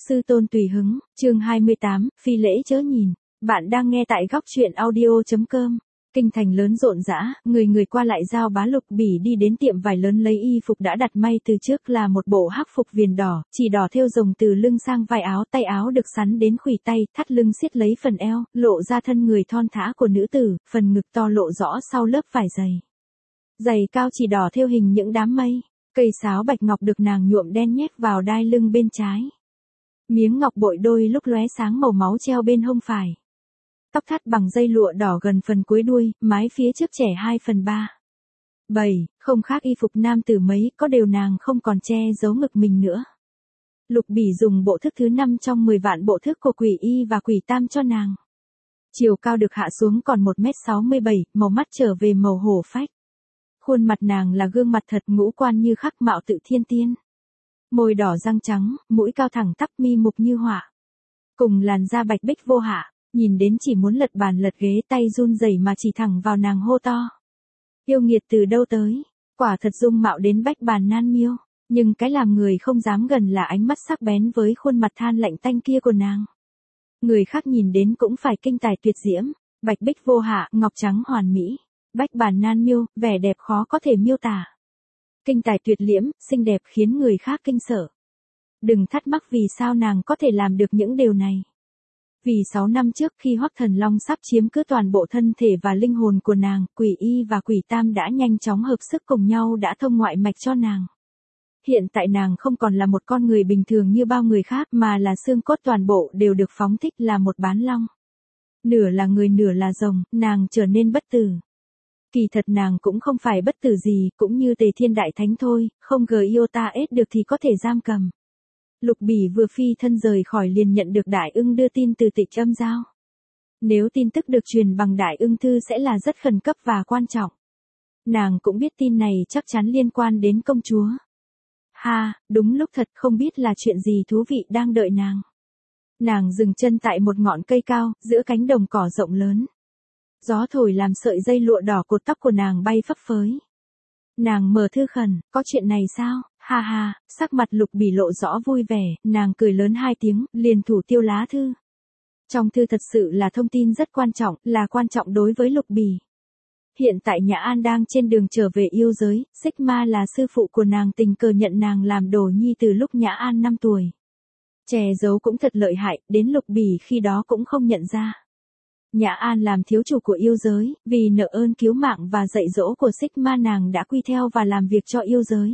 Sư tôn tùy hứng, chương 28, phi lễ chớ nhìn. Bạn đang nghe tại góc truyện audio.com. Kinh thành lớn rộn rã, người qua lại giao bá. Lục Bỉ đi đến tiệm vải lớn lấy y phục đã đặt may từ trước là một bộ hắc phục viền đỏ, chỉ đỏ thêu rồng từ lưng sang vai áo, tay áo được sắn đến khuỷu tay, thắt lưng siết lấy phần eo, lộ ra thân người thon thả của nữ tử, phần ngực to lộ rõ sau lớp vải dày. Giày cao chỉ đỏ thêu hình những đám mây, cây sáo bạch ngọc được nàng nhuộm đen nhét vào đai lưng bên trái. Miếng ngọc bội đôi lúc lóe sáng màu máu treo bên hông phải. Tóc thắt bằng dây lụa đỏ gần phần cuối đuôi, mái phía trước trẻ 2/3. 7, không khác y phục nam tử mấy, có điều nàng không còn che giấu ngực mình nữa. Lục Bỉ dùng bộ thức thứ 5 trong 10 vạn bộ thức của Quỷ Y và Quỷ Tam cho nàng. Chiều cao được hạ xuống còn 1m67, màu mắt trở về màu hổ phách. Khuôn mặt nàng là gương mặt thật, ngũ quan như khắc mạo tự thiên tiên. Môi đỏ răng trắng, mũi cao thẳng tắp, mi mục như họa. Cùng làn da bạch bích vô hạ, nhìn đến chỉ muốn lật bàn lật ghế, tay run rẩy mà chỉ thẳng vào nàng hô to. Yêu nghiệt từ đâu tới, quả thật dung mạo đến bách bàn nan miêu, nhưng cái làm người không dám gần là ánh mắt sắc bén với khuôn mặt than lạnh tanh kia của nàng. Người khác nhìn đến cũng phải kinh tài tuyệt diễm, bạch bích vô hạ, ngọc trắng hoàn mỹ. Bách bàn nan miêu, vẻ đẹp khó có thể miêu tả. Kinh tài tuyệt liễm, xinh đẹp khiến người khác kinh sợ. Đừng thắc mắc vì sao nàng có thể làm được những điều này. Vì 6 năm trước khi Hoắc Thần Long sắp chiếm cứ toàn bộ thân thể và linh hồn của nàng, Quỷ Y và Quỷ Tam đã nhanh chóng hợp sức cùng nhau đã thông ngoại mạch cho nàng. Hiện tại nàng không còn là một con người bình thường như bao người khác mà là xương cốt toàn bộ đều được phóng thích, là một bán long. Nửa là người nửa là rồng, nàng trở nên bất tử. Kỳ thật nàng cũng không phải bất tử gì, cũng như Tề Thiên Đại Thánh thôi, không iota ết được thì có thể giam cầm. Lục Bỉ vừa phi thân rời khỏi liền nhận được Đại Ưng đưa tin từ Tịch Âm Giao. Nếu tin tức được truyền bằng Đại Ưng thư sẽ là rất khẩn cấp và quan trọng. Nàng cũng biết tin này chắc chắn liên quan đến công chúa. Ha, đúng lúc thật, không biết là chuyện gì thú vị đang đợi nàng. Nàng dừng chân tại một ngọn cây cao, giữa cánh đồng cỏ rộng lớn. Gió thổi làm sợi dây lụa đỏ cột tóc của nàng bay phấp phới. Nàng mở thư khẩn, có chuyện này sao, ha ha, sắc mặt Lục Bỉ lộ rõ vui vẻ, nàng cười lớn 2 tiếng, liền thủ tiêu lá thư. Trong thư thật sự là thông tin rất quan trọng, là quan trọng đối với Lục Bỉ. Hiện tại Nhã An đang trên đường trở về yêu giới, Sigma là sư phụ của nàng tình cờ nhận nàng làm đồ nhi từ lúc Nhã An 5 tuổi. Che giấu cũng thật lợi hại, đến Lục Bỉ khi đó cũng không nhận ra. Nhã An làm thiếu chủ của yêu giới, vì nợ ơn cứu mạng và dạy dỗ của Sigma nàng đã quy theo và làm việc cho yêu giới.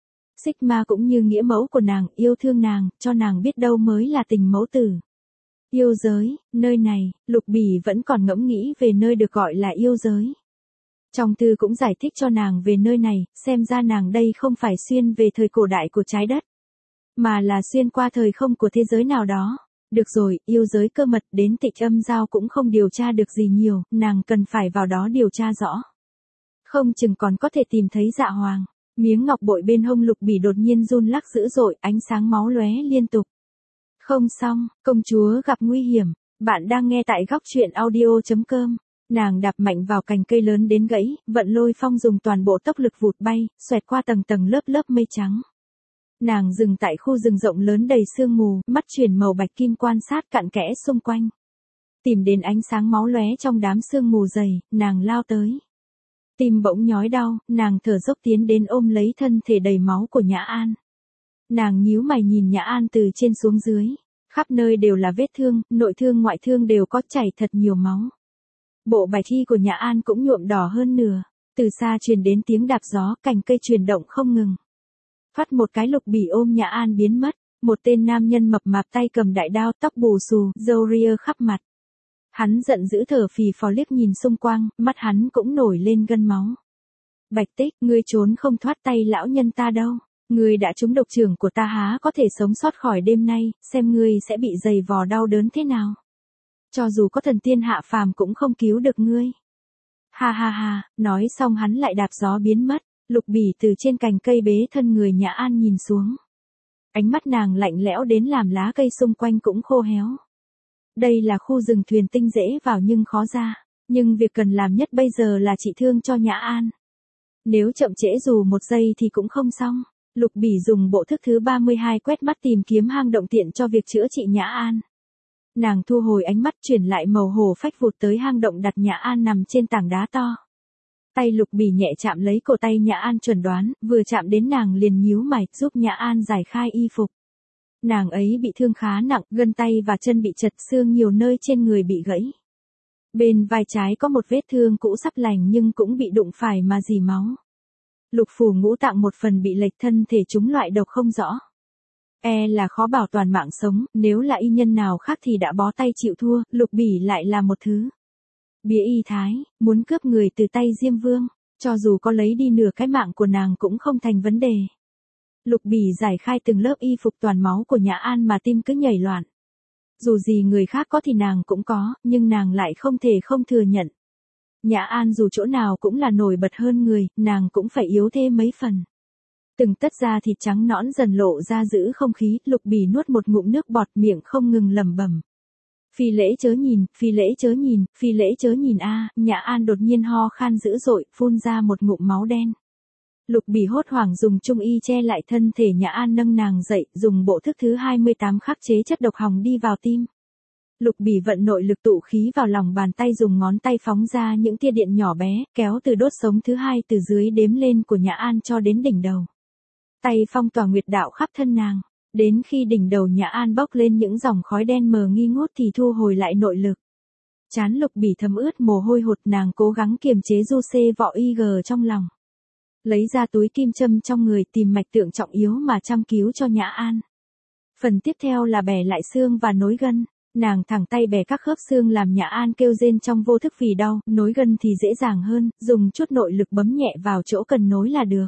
Sigma cũng như nghĩa mẫu của nàng, yêu thương nàng, cho nàng biết đâu mới là tình mẫu tử. Yêu giới, nơi này, Lục Bỉ vẫn còn ngẫm nghĩ về nơi được gọi là yêu giới. Trong thư cũng giải thích cho nàng về nơi này, xem ra nàng đây không phải xuyên về thời cổ đại của trái đất, mà là xuyên qua thời không của thế giới nào đó. Được rồi, yêu giới cơ mật, đến Tịch Âm Giao cũng không điều tra được gì nhiều, nàng cần phải vào đó điều tra rõ. Không chừng còn có thể tìm thấy Dạ Hoàng. Miếng ngọc bội bên hông Lục Bỉ đột nhiên run lắc dữ dội, ánh sáng máu lóe liên tục. Không xong, công chúa gặp nguy hiểm. Bạn đang nghe tại góc truyện audio.com. Nàng đạp mạnh vào cành cây lớn đến gãy, vận lôi phong dùng toàn bộ tốc lực vụt bay, xoẹt qua tầng tầng lớp lớp mây trắng. Nàng dừng tại khu rừng rộng lớn đầy sương mù, mắt chuyển màu bạch kim quan sát cặn kẽ xung quanh. Tìm đến ánh sáng máu lóe trong đám sương mù dày, nàng lao tới. Tim bỗng nhói đau, nàng thở dốc tiến đến ôm lấy thân thể đầy máu của Nhã An. Nàng nhíu mày nhìn Nhã An từ trên xuống dưới. Khắp nơi đều là vết thương, nội thương ngoại thương đều có, chảy thật nhiều máu. Bộ bài thi của Nhã An cũng nhuộm đỏ hơn nửa. Từ xa truyền đến tiếng đạp gió, cành cây chuyển động không ngừng. Phát một cái Lục Bỉ ôm Nhã An biến mất. Một tên nam nhân mập mạp tay cầm đại đao, tóc bù xù, râu ria khắp mặt. Hắn giận dữ thở phì phò liếc nhìn xung quanh, mắt hắn cũng nổi lên gân máu. Bạch Tích, ngươi trốn không thoát tay lão nhân ta đâu. Ngươi đã trúng độc trưởng của ta há có thể sống sót khỏi đêm nay, xem ngươi sẽ bị giày vò đau đớn thế nào. Cho dù có thần tiên hạ phàm cũng không cứu được ngươi. Ha ha ha, nói xong hắn lại đạp gió biến mất. Lục Bỉ từ trên cành cây bế thân người Nhã An nhìn xuống. Ánh mắt nàng lạnh lẽo đến làm lá cây xung quanh cũng khô héo. Đây là khu rừng thuyền tinh dễ vào nhưng khó ra. Nhưng việc cần làm nhất bây giờ là trị thương cho Nhã An. Nếu chậm trễ dù 1 giây thì cũng không xong. Lục Bỉ dùng bộ thức thứ 32 quét mắt tìm kiếm hang động tiện cho việc chữa trị Nhã An. Nàng thu hồi ánh mắt chuyển lại màu hổ phách vụt tới hang động đặt Nhã An nằm trên tảng đá to. Tay Lục Bỉ nhẹ chạm lấy cổ tay Nhã An chuẩn đoán, vừa chạm đến nàng liền nhíu mày, giúp Nhã An giải khai y phục. Nàng ấy bị thương khá nặng, gân tay và chân bị chật xương nhiều nơi trên người bị gãy. Bên vai trái có một vết thương cũ sắp lành nhưng cũng bị đụng phải mà rỉ máu. Lục phủ ngũ tạng một phần bị lệch, thân thể chúng loại độc không rõ. Là khó bảo toàn mạng sống, nếu là y nhân nào khác thì đã bó tay chịu thua, Lục Bỉ lại là một thứ. Bía y thái, muốn cướp người từ tay Diêm Vương, cho dù có lấy đi nửa cái mạng của nàng cũng không thành vấn đề. Lục Bỉ giải khai từng lớp y phục toàn máu của Nhã An mà tim cứ nhảy loạn. Dù gì người khác có thì nàng cũng có, nhưng nàng lại không thể không thừa nhận. Nhã An dù chỗ nào cũng là nổi bật hơn người, nàng cũng phải yếu thêm mấy phần. Từng tấc da thịt trắng nõn dần lộ ra giữ không khí, Lục Bỉ nuốt một ngụm nước bọt, miệng không ngừng lẩm bẩm. Phi lễ chớ nhìn, phi lễ chớ nhìn, phi lễ chớ nhìn a. Nhã An đột nhiên ho khan dữ dội, phun ra một ngụm máu đen. Lục Bỉ hốt hoảng dùng trung y che lại thân thể Nhã An, nâng nàng dậy, dùng bộ thức thứ 28 khắc chế chất độc hòng đi vào tim. Lục Bỉ vận nội lực tụ khí vào lòng bàn tay, dùng ngón tay phóng ra những tia điện nhỏ bé, kéo từ đốt sống thứ 2 từ dưới đếm lên của Nhã An cho đến đỉnh đầu. Tay phong tỏa nguyệt đạo khắp thân nàng. Đến khi đỉnh đầu Nhã An bốc lên những dòng khói đen mờ nghi ngút thì thu hồi lại nội lực. Trán Lục Bỉ thấm ướt mồ hôi hột, nàng cố gắng kiềm chế du xê vọ IG trong lòng. Lấy ra túi kim châm trong người, tìm mạch tượng trọng yếu mà chăm cứu cho Nhã An. Phần tiếp theo là bẻ lại xương và nối gân. Nàng thẳng tay bẻ các khớp xương làm Nhã An kêu rên trong vô thức vì đau, nối gân thì dễ dàng hơn, dùng chút nội lực bấm nhẹ vào chỗ cần nối là được.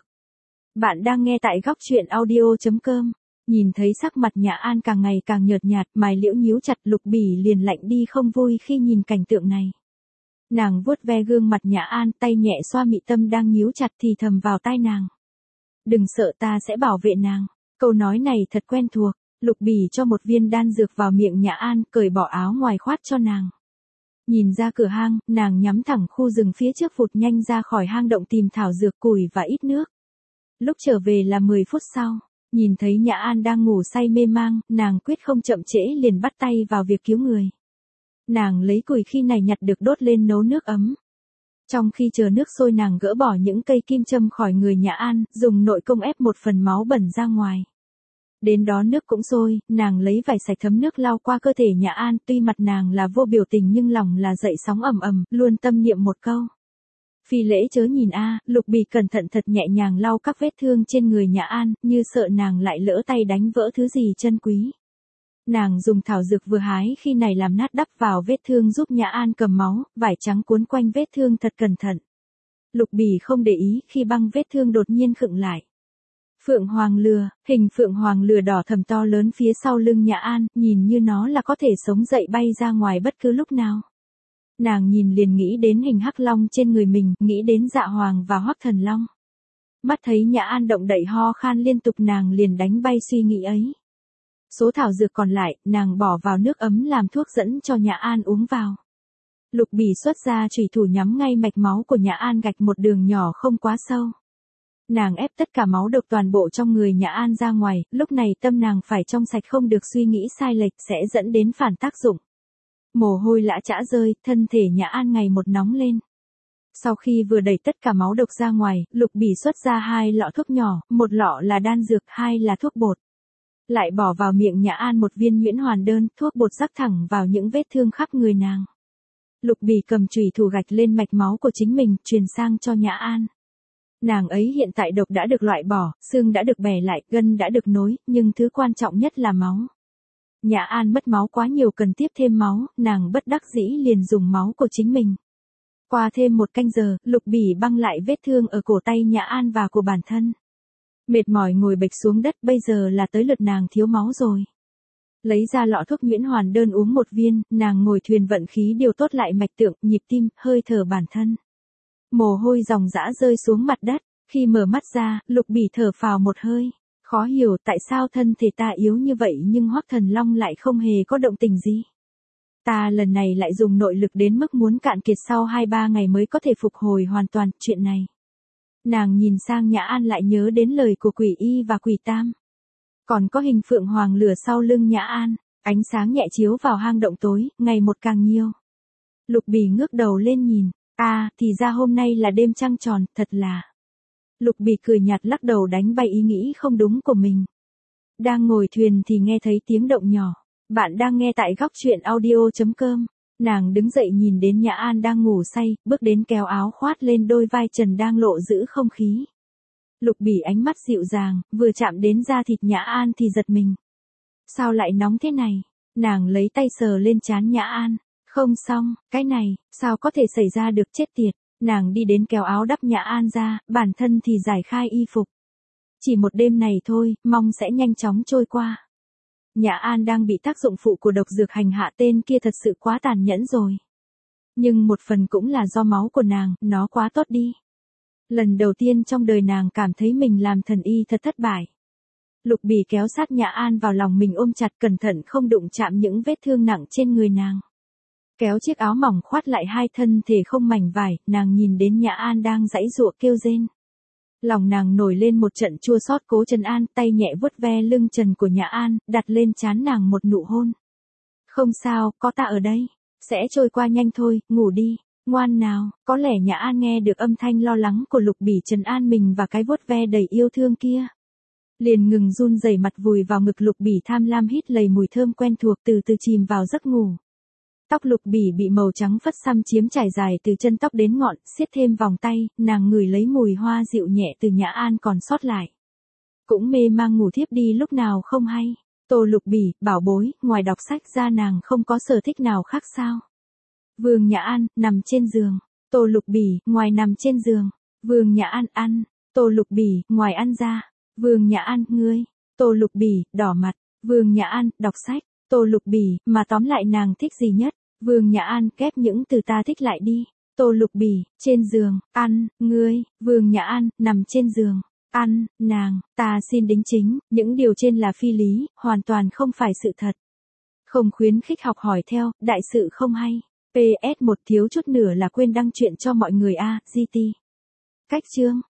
Bạn đang nghe tại góc truyện audio.com. Nhìn thấy sắc mặt Nhã An càng ngày càng nhợt nhạt, mày liễu nhíu chặt, Lục Bỉ liền lạnh đi không vui khi nhìn cảnh tượng này. Nàng vuốt ve gương mặt Nhã An, tay nhẹ xoa mị tâm đang nhíu chặt thì thầm vào tai nàng. Đừng sợ, ta sẽ bảo vệ nàng. Câu nói này thật quen thuộc. Lục Bỉ cho một viên đan dược vào miệng Nhã An, cởi bỏ áo ngoài khoát cho nàng. Nhìn ra cửa hang, nàng nhắm thẳng khu rừng phía trước, vụt nhanh ra khỏi hang động tìm thảo dược, củi và ít nước. Lúc trở về là 10 phút sau. Nhìn thấy Nhã An đang ngủ say mê mang, nàng quyết không chậm trễ liền bắt tay vào việc cứu người. Nàng lấy củi khi này nhặt được đốt lên nấu nước ấm. Trong khi chờ nước sôi, nàng gỡ bỏ những cây kim châm khỏi người Nhã An, dùng nội công ép một phần máu bẩn ra ngoài. Đến đó nước cũng sôi, nàng lấy vải sạch thấm nước lau qua cơ thể Nhã An, tuy mặt nàng là vô biểu tình nhưng lòng là dậy sóng ầm ầm, luôn tâm niệm một câu. Phi lễ chớ nhìn a. Lục Bỉ cẩn thận thật nhẹ nhàng lau các vết thương trên người Nhã An, như sợ nàng lại lỡ tay đánh vỡ thứ gì chân quý. Nàng dùng thảo dược vừa hái khi này làm nát đắp vào vết thương giúp Nhã An cầm máu, vải trắng cuốn quanh vết thương thật cẩn thận. Lục Bỉ không để ý khi băng vết thương đột nhiên khựng lại. Phượng hoàng lừa, hình phượng hoàng lừa đỏ thẫm to lớn phía sau lưng Nhã An, nhìn như nó là có thể sống dậy bay ra ngoài bất cứ lúc nào. Nàng nhìn liền nghĩ đến hình hắc long trên người mình, nghĩ đến Dạ Hoàng và Hoắc Thần Long. Mắt thấy Nhã An động đậy ho khan liên tục, nàng liền đánh bay suy nghĩ ấy. Số thảo dược còn lại, nàng bỏ vào nước ấm làm thuốc dẫn cho Nhã An uống vào. Lục Bỉ xuất ra chủy thủ nhắm ngay mạch máu của Nhã An, gạch một đường nhỏ không quá sâu. Nàng ép tất cả máu độc toàn bộ trong người Nhã An ra ngoài, lúc này tâm nàng phải trong sạch, không được suy nghĩ sai lệch sẽ dẫn đến phản tác dụng. Mồ hôi lã chã rơi, thân thể Nhã An ngày một nóng lên. Sau khi vừa đẩy tất cả máu độc ra ngoài, Lục Bỉ xuất ra 2 lọ thuốc nhỏ, một lọ là đan dược, 2 là thuốc bột. Lại bỏ vào miệng Nhã An một viên nhuyễn hoàn đơn, thuốc bột rắc thẳng vào những vết thương khắp người nàng. Lục Bỉ cầm chùy thủ gạch lên mạch máu của chính mình, truyền sang cho Nhã An. Nàng ấy hiện tại độc đã được loại bỏ, xương đã được bẻ lại, gân đã được nối, nhưng thứ quan trọng nhất là máu. Nhã An mất máu quá nhiều, cần tiếp thêm máu, nàng bất đắc dĩ liền dùng máu của chính mình. Qua thêm 1 canh giờ, Lục Bỉ băng lại vết thương ở cổ tay Nhã An và của bản thân. Mệt mỏi ngồi bệt xuống đất, bây giờ là tới lượt nàng thiếu máu rồi. Lấy ra lọ thuốc nhuyễn hoàn đơn uống 1 viên, nàng ngồi thuyền vận khí điều tốt lại mạch tượng, nhịp tim, hơi thở bản thân. Mồ hôi ròng rã rơi xuống mặt đất, khi mở mắt ra, Lục Bỉ thở phào một hơi. Khó hiểu tại sao thân thể ta yếu như vậy nhưng Hoắc Thần Long lại không hề có động tình gì. Ta lần này lại dùng nội lực đến mức muốn cạn kiệt, sau 2-3 ngày mới có thể phục hồi hoàn toàn, chuyện này. Nàng nhìn sang Nhã An lại nhớ đến lời của Quỷ Y và Quỷ Tam. Còn có hình phượng hoàng lửa sau lưng Nhã An, ánh sáng nhẹ chiếu vào hang động tối, ngày một càng nhiều. Lục Bỉ ngước đầu lên nhìn, thì ra hôm nay là đêm trăng tròn, thật là. Lục Bỉ cười nhạt lắc đầu đánh bay ý nghĩ không đúng của mình. Đang ngồi thuyền thì nghe thấy tiếng động nhỏ. Bạn đang nghe tại góc truyện audio.com. Nàng đứng dậy nhìn đến Nhã An đang ngủ say, bước đến kéo áo khoát lên đôi vai trần đang lộ giữ không khí. Lục Bỉ ánh mắt dịu dàng, vừa chạm đến da thịt Nhã An thì giật mình. Sao lại nóng thế này? Nàng lấy tay sờ lên trán Nhã An. Không xong, cái này, sao có thể xảy ra được, chết tiệt. Nàng đi đến kéo áo đắp Nhã An ra, bản thân thì giải khai y phục. Chỉ một đêm này thôi, mong sẽ nhanh chóng trôi qua. Nhã An đang bị tác dụng phụ của độc dược hành hạ, tên kia thật sự quá tàn nhẫn rồi. Nhưng một phần cũng là do máu của nàng, nó quá tốt đi. Lần đầu tiên trong đời nàng cảm thấy mình làm thần y thật thất bại. Lục Bỉ kéo sát Nhã An vào lòng mình ôm chặt, cẩn thận không đụng chạm những vết thương nặng trên người nàng. Kéo chiếc áo mỏng khoát lại hai thân thể không mảnh vải, nàng nhìn đến Nhã An đang giãy giụa kêu rên. Lòng nàng nổi lên một trận chua xót, cố trấn an, tay nhẹ vuốt ve lưng trần của Nhã An, đặt lên trán nàng một nụ hôn. Không sao, có ta ở đây, sẽ trôi qua nhanh thôi, ngủ đi, ngoan nào. Có lẽ Nhã An nghe được âm thanh lo lắng của Lục Bỉ trấn an mình và cái vuốt ve đầy yêu thương kia. Liền ngừng run rẩy, mặt vùi vào ngực Lục Bỉ tham lam hít lầy mùi thơm quen thuộc, từ từ chìm vào giấc ngủ. Tóc Lục Bỉ bị màu trắng phất xăm chiếm trải dài từ chân tóc đến ngọn, siết thêm vòng tay, nàng ngửi lấy mùi hoa dịu nhẹ từ Nhã An còn sót lại. Cũng mê mang ngủ thiếp đi lúc nào không hay. Tô Lục Bỉ, bảo bối, ngoài đọc sách ra nàng không có sở thích nào khác sao? Vương Nhã An, nằm trên giường. Tô Lục Bỉ, ngoài nằm trên giường. Vương Nhã An, ăn. Tô Lục Bỉ, ngoài ăn ra. Vương Nhã An, ngươi. Tô Lục Bỉ, đỏ mặt. Vương Nhã An, đọc sách. Tô Lục Bỉ, mà tóm lại nàng thích gì nhất? Vương Nhã An, kép những từ ta thích lại đi. Tô Lục Bỉ, trên giường, ăn, ngươi. Vương Nhã An, nằm trên giường, ăn, nàng, ta xin đính chính, những điều trên là phi lý, hoàn toàn không phải sự thật. Không khuyến khích học hỏi theo, đại sự không hay. PS1 thiếu chút nữa là quên đăng chuyện cho mọi người GT. Cách chương.